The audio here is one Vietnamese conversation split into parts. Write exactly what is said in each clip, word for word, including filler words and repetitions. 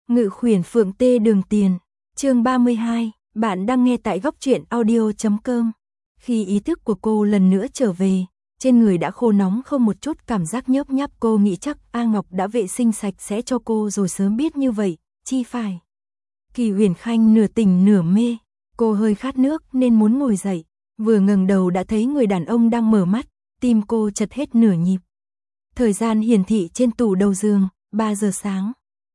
Ngự khuyển phượng tê đường tiền, chương ba mươi hai, bạn đang nghe tại góc truyện audio chấm com. Khi ý thức của cô lần nữa trở về, trên người đã khô nóng không một chút cảm giác nhớp nháp, cô nghĩ chắc A Ngọc đã vệ sinh sạch sẽ cho cô rồi, sớm biết như vậy, chi phải. Kỳ Huyền Khanh nửa tỉnh nửa mê, cô hơi khát nước nên muốn ngồi dậy, vừa ngẩng đầu đã thấy người đàn ông đang mở mắt, tim cô chật hết nửa nhịp. Thời gian hiển thị trên tủ đầu giường, ba giờ sáng.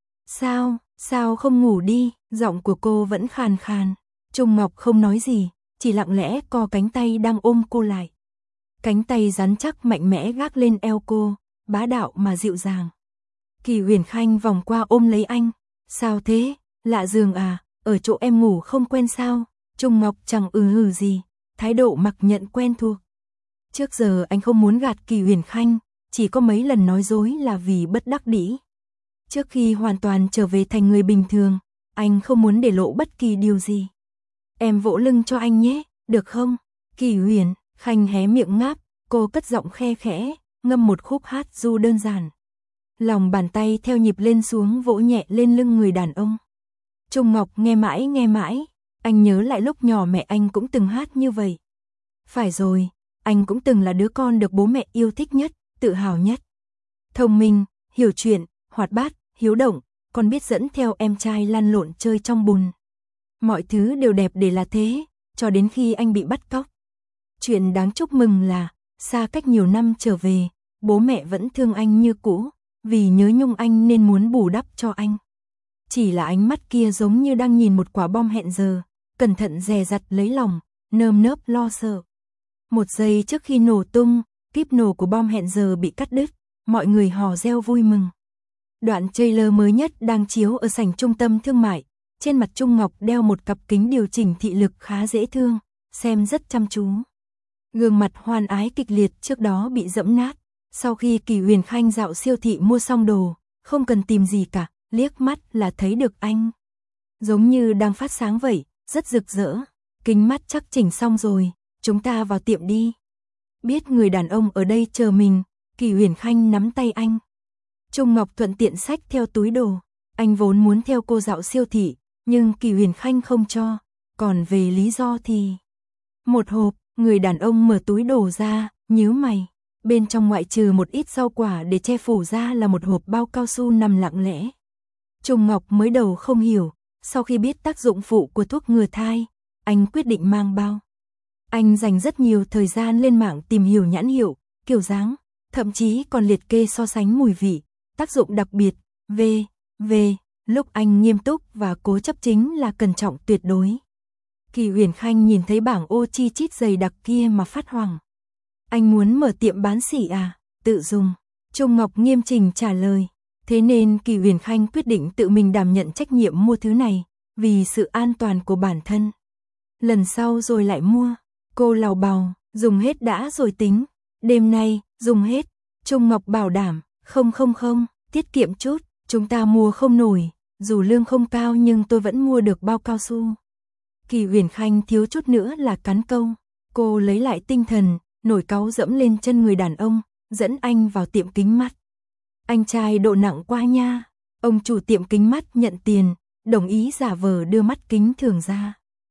Sao, sao không ngủ đi, giọng của cô vẫn khàn khàn. Trung Ngọc không nói gì, chỉ lặng lẽ co cánh tay đang ôm cô lại. Cánh tay rắn chắc mạnh mẽ gác lên eo cô, bá đạo mà dịu dàng. Kỳ Huyền Khanh vòng qua ôm lấy anh. Sao thế, lạ giường à, ở chỗ em ngủ không quen sao? Trung Ngọc chẳng ừ hừ gì, thái độ mặc nhận quen thuộc. Trước giờ anh không muốn gạt Kỳ Huyền Khanh, chỉ có mấy lần nói dối là vì bất đắc dĩ. Trước khi hoàn toàn trở về thành người bình thường, anh không muốn để lộ bất kỳ điều gì. Em vỗ lưng cho anh nhé, được không? Kỳ Huyền Khanh hé miệng ngáp, cô cất giọng khe khẽ, ngâm một khúc hát ru đơn giản. Lòng bàn tay theo nhịp lên xuống vỗ nhẹ lên lưng người đàn ông. Trung Ngọc nghe mãi nghe mãi, anh nhớ lại lúc nhỏ mẹ anh cũng từng hát như vậy. Phải rồi, anh cũng từng là đứa con được bố mẹ yêu thích nhất, tự hào nhất. Thông minh, hiểu chuyện, hoạt bát, hiếu động, còn biết dẫn theo em trai lăn lộn chơi trong bùn. Mọi thứ đều đẹp để là thế, cho đến khi anh bị bắt cóc. Chuyện đáng chúc mừng là, xa cách nhiều năm trở về, bố mẹ vẫn thương anh như cũ, vì nhớ nhung anh nên muốn bù đắp cho anh. Chỉ là ánh mắt kia giống như đang nhìn một quả bom hẹn giờ, cẩn thận dè dặt lấy lòng, nơm nớp lo sợ. Một giây trước khi nổ tung, kíp nổ của bom hẹn giờ bị cắt đứt, mọi người hò reo vui mừng. Đoạn trailer mới nhất đang chiếu ở sảnh trung tâm thương mại, trên mặt Trung Ngọc đeo một cặp kính điều chỉnh thị lực khá dễ thương, xem rất chăm chú. Gương mặt hoan ái kịch liệt trước đó bị dẫm nát, sau khi Kỳ Huyền Khanh dạo siêu thị mua xong đồ, không cần tìm gì cả, liếc mắt là thấy được anh. Giống như đang phát sáng vậy, rất rực rỡ. Kính mắt chắc chỉnh xong rồi, chúng ta vào tiệm đi. Biết người đàn ông ở đây chờ mình, Kỳ Huyền Khanh nắm tay anh. Trung Ngọc thuận tiện xách theo túi đồ. Anh vốn muốn theo cô dạo siêu thị, nhưng Kỳ Huyền Khanh không cho. Còn về lý do thì... Một hộp, người đàn ông mở túi đồ ra, nhíu mày. Bên trong ngoại trừ một ít rau quả để che phủ ra là một hộp bao cao su nằm lặng lẽ. Trung Ngọc mới đầu không hiểu, sau khi biết tác dụng phụ của thuốc ngừa thai, anh quyết định mang bao. Anh dành rất nhiều thời gian lên mạng tìm hiểu nhãn hiệu, kiểu dáng, thậm chí còn liệt kê so sánh mùi vị, tác dụng đặc biệt, v, v, lúc anh nghiêm túc và cố chấp chính là cẩn trọng tuyệt đối. Kỳ Huyền Khanh nhìn thấy bảng ô chi chít dày đặc kia mà phát hoảng. Anh muốn mở tiệm bán sỉ à, tự dùng. Trung Ngọc nghiêm chỉnh trả lời. Thế nên Kỳ Huyền Khanh quyết định tự mình đảm nhận trách nhiệm mua thứ này, vì sự an toàn của bản thân. Lần sau rồi lại mua. Cô lào bào, dùng hết đã rồi tính. Đêm nay, dùng hết. Trung Ngọc bảo đảm, không không không, tiết kiệm chút, chúng ta mua không nổi. Dù lương không cao nhưng tôi vẫn mua được bao cao su. Kỳ Huyền Khanh thiếu chút nữa là cắn câu. Cô lấy lại tinh thần, nổi cáu dẫm lên chân người đàn ông, dẫn anh vào tiệm kính mắt. Anh trai độ nặng quá nha. Ông chủ tiệm kính mắt nhận tiền, đồng ý giả vờ đưa mắt kính thường ra.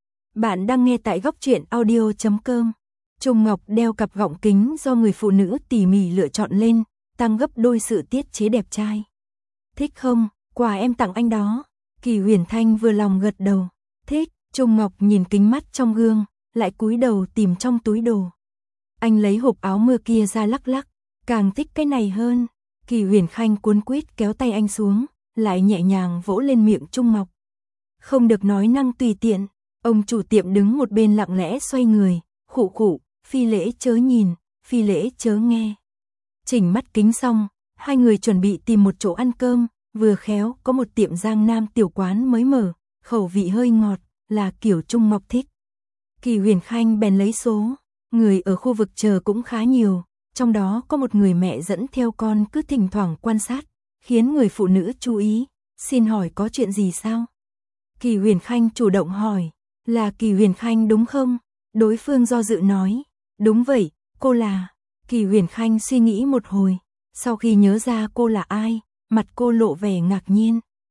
Bạn đang nghe tại góc truyện audio chấm com. Trung Ngọc đeo cặp gọng kính do người phụ nữ tỉ mỉ lựa chọn lên, tăng gấp đôi sự tiết chế đẹp trai. Thích không, quà em tặng anh đó. Kỳ Huyền Thanh vừa lòng gật đầu. Thích. Trung Ngọc nhìn kính mắt trong gương, lại cúi đầu tìm trong túi đồ. Anh lấy hộp áo mưa kia ra lắc lắc, càng thích cái này hơn. Kỳ Huyền Khanh cuốn quýt kéo tay anh xuống, lại nhẹ nhàng vỗ lên miệng Trung Ngọc. Không được nói năng tùy tiện. Ông chủ tiệm đứng một bên lặng lẽ xoay người, khụ khụ, phi lễ chớ nhìn, phi lễ chớ nghe. Chỉnh mắt kính xong, hai người chuẩn bị tìm một chỗ ăn cơm, vừa khéo có một tiệm Giang Nam tiểu quán mới mở, khẩu vị hơi ngọt, là kiểu Trung Ngọc thích. Kỳ Huyền Khanh bèn lấy số, người ở khu vực chờ cũng khá nhiều, trong đó có một người mẹ dẫn theo con cứ thỉnh thoảng quan sát, khiến người phụ nữ chú ý. Xin hỏi có chuyện gì sao? Kỳ Huyền Khanh chủ động hỏi, là Kỳ Huyền Khanh đúng không? Đối phương do dự nói, đúng vậy, cô là. Kỳ Huyền Khanh suy nghĩ một hồi, sau khi nhớ ra cô là ai, mặt cô lộ vẻ ngạc nhiên.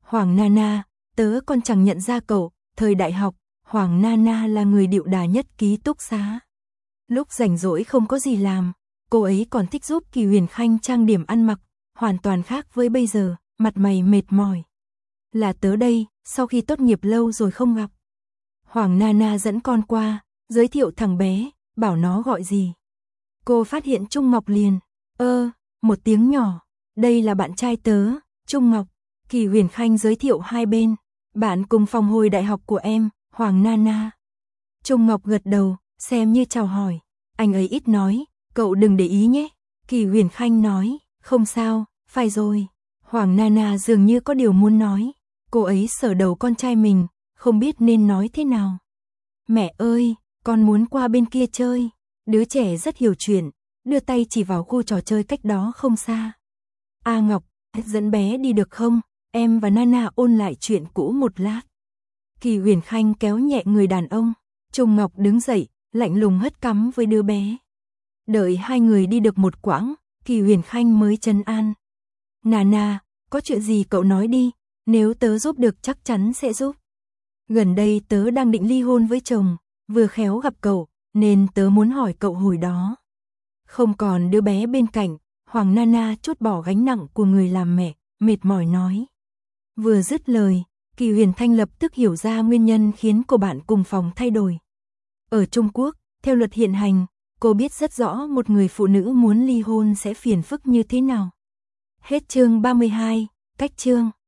Hoàng Nana, tớ còn chẳng nhận ra cậu, thời đại học, Hoàng Nana là người điệu đà nhất ký túc xá. Lúc rảnh rỗi không có gì làm, cô ấy còn thích giúp Kỳ Huyền Khanh trang điểm ăn mặc, hoàn toàn khác với bây giờ, mặt mày mệt mỏi. Là tớ đây, sau khi tốt nghiệp lâu rồi không gặp. Hoàng Nana dẫn con qua, giới thiệu thằng bé, bảo nó gọi gì. Cô phát hiện Trung Ngọc liền, ơ, một tiếng nhỏ, đây là bạn trai tớ, Trung Ngọc. Kỳ Huyền Khanh giới thiệu hai bên, bạn cùng phòng hồi đại học của em, Hoàng Nana. Trung Ngọc gật đầu, xem như chào hỏi, anh ấy ít nói, cậu đừng để ý nhé. Kỳ Huyền Khanh nói, không sao, phải rồi. Hoàng Nana dường như có điều muốn nói, cô ấy sờ đầu con trai mình, không biết nên nói thế nào. Mẹ ơi, con muốn qua bên kia chơi. Đứa trẻ rất hiểu chuyện, đưa tay chỉ vào khu trò chơi cách đó không xa. A Ngọc, dẫn bé đi được không? Em và Nana ôn lại chuyện cũ một lát. Kỳ Huyền Khanh kéo nhẹ người đàn ông, Trung Ngọc đứng dậy, lạnh lùng hất cằm với đứa bé. Đợi hai người đi được một quãng, Kỳ Huyền Khanh mới trấn an. Nana, có chuyện gì cậu nói đi, nếu tớ giúp được chắc chắn sẽ giúp. Gần đây tớ đang định ly hôn với chồng, vừa khéo gặp cậu, nên tớ muốn hỏi cậu hồi đó. Không còn đứa bé bên cạnh, Hoàng Nana trút bỏ gánh nặng của người làm mẹ, mệt mỏi nói. Vừa dứt lời, Kỳ Huyền Thanh lập tức hiểu ra nguyên nhân khiến cô bạn cùng phòng thay đổi. Ở Trung Quốc, theo luật hiện hành, cô biết rất rõ một người phụ nữ muốn ly hôn sẽ phiền phức như thế nào. Hết chương ba mươi hai, cách chương.